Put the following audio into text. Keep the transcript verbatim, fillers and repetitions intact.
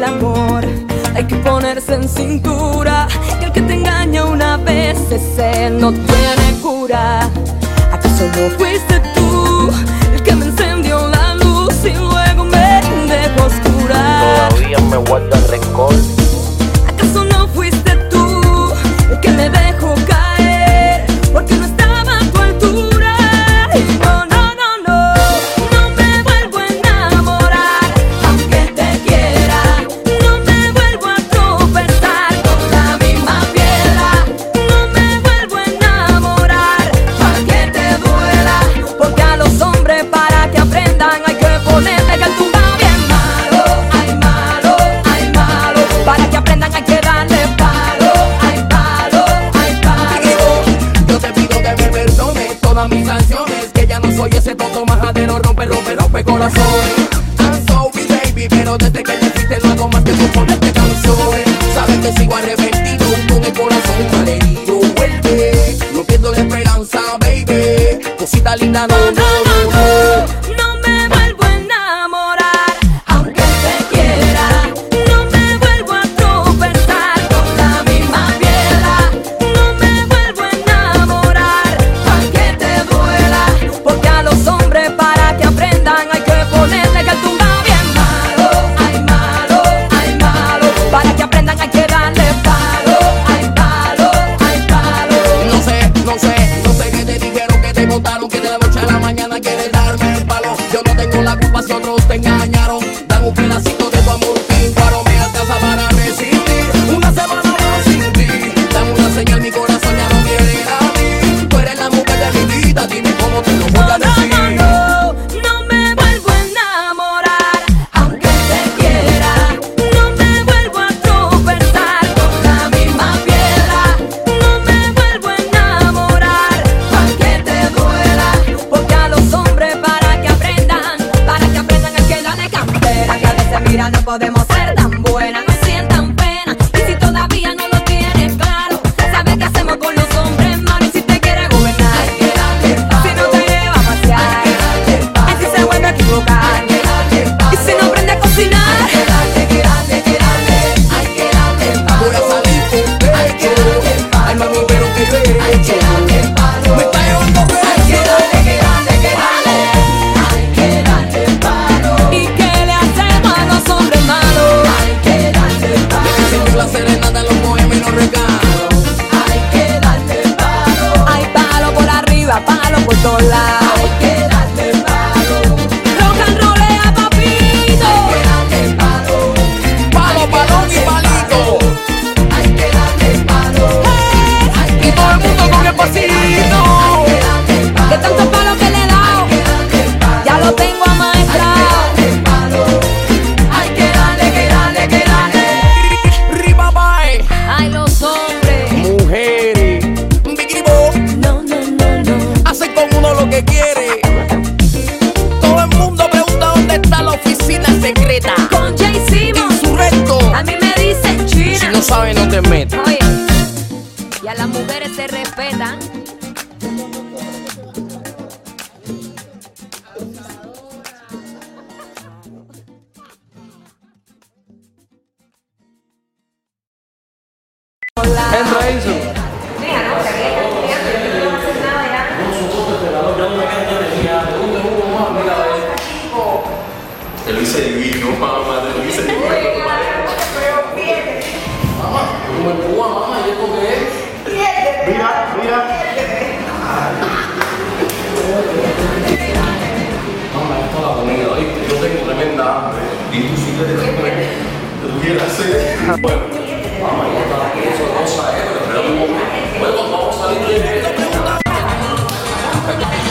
amor hay que ponerse en cintura, que el que te engaña una vez ese no tiene cura. ¿Acaso no fuiste tú el que me encendió la luz y luego me dejó oscura? Todavía me guarda el rencor. ¿Acaso no fuiste tú el que me dejó caer porque no estaba a tu altura? No, no, no, no, no me vuelvo a enamorar aunque te quiera. No me vuelvo a tropezar con la misma piedra. No me vuelvo a enamorar para que te duela, porque a los hombres para que aprendan hay que ponerle que el tumba bien malo. Ay, malo, ay, malo, para que aprendan hay que darle palo. Ay, palo, ay, palo. Yo te pido que me perdones todas mis canciones, que ya no soy ese tonto majadero, rompe, rompe, rompe corazones. I'm sorry baby, pero desde que te fuiste no hago más que componerte canciones. Sabes que sigo arrepentido, con el corazón malherido. Vuelve, no pierdo la esperanza baby, cosita linda, no, no, no, no. No me vuelvo a enamorar aunque te quiera. No me vuelvo a tropezar con la misma piedra. No me vuelvo a enamorar para que te duela, porque a los hombres para que aprendan hay que ponerle que el tumba bien malo. Ay, malo, ay, malo, para que aprendan hay que darle palo. Ay, palo, ay, palo. No sé, no sé, no sé qué te dijeron, que te contaron, que de la noche a la mañana quieres darme el palo. Yo no tengo la culpa si otros te engañaron. Dan un pedacito de tu amor, claro, me alcanza para resistir una semana más sin ti. Dame una señal, mi corazón ya no quiere a ti. Tú eres la mujer de mi vida, dime cómo te lo voy a No, no, decir. no, no me vuelvo a enamorar aunque te quiera. No me vuelvo a tropezar con la misma piedra. No me vuelvo a enamorar para que te duela, porque a los hombres para que aprendan, para que aprendan hay que darle cantera. Que a veces mira no podemos ser tan buenas, no sientan pena. Y si todavía no lo tienes claro, sabes qué hacemos con los hombres, mano. Y si te quieres gobernar, hay que darle palo. Si no te lleva a pasear, hay que darle palo. Y si se vuelve a equivocar, hay que darle palo. Y si no aprende a cocinar, hay que darle, que darle, que darle, hay que darle palo. Voy a salir con Hay que pecho. darle palo. Ay mami, pero que Hay que darle palo. me está llevando Hay que darle, que darle, que darle, hay que darle palo. ¿Y qué le hacemos a los hombres malos? Hay que darle palo. precio. La serenata, los poemas y los regalos. Hay que darle palo. Hay palo por arriba, palo por todos lados. Hay que darle palo. Rock and rollea, papito. Hay que darle palo. Palo, palón y palito. Hay que darle palo. Hay Y que todo el darle, mundo con el pasito. hay que darle palo. De tantos palos que le he dado, Hay que darle palo. ya lo tengo amaestrado. Hay que darle, que darle, que darle. Riba bye. Ay, los hombres. Mujeres, Biggie Bo, No, no, no, no. hacen con uno lo que quiere. Todo el mundo pregunta dónde está la oficina secreta. Con Jay Simon. Insurrecto. A mí me dicen Si China. no sabes, no te metas. Oye, y a las mujeres se respetan. Entra Enzo. Te lo hice divino, mamá, te lo hice divino. Mamá, como el púa, mamá, ¿y esto qué es? Mira, mira. Mamá, esto es la comida, ¿viste? Yo tengo tremenda hambre. Y tú sí que te comer. Te tuviera sed. Bueno, mamá, ya está aquí, eso es cosa, ¿eh? Pero espera un momento. Bueno, vamos a salir de...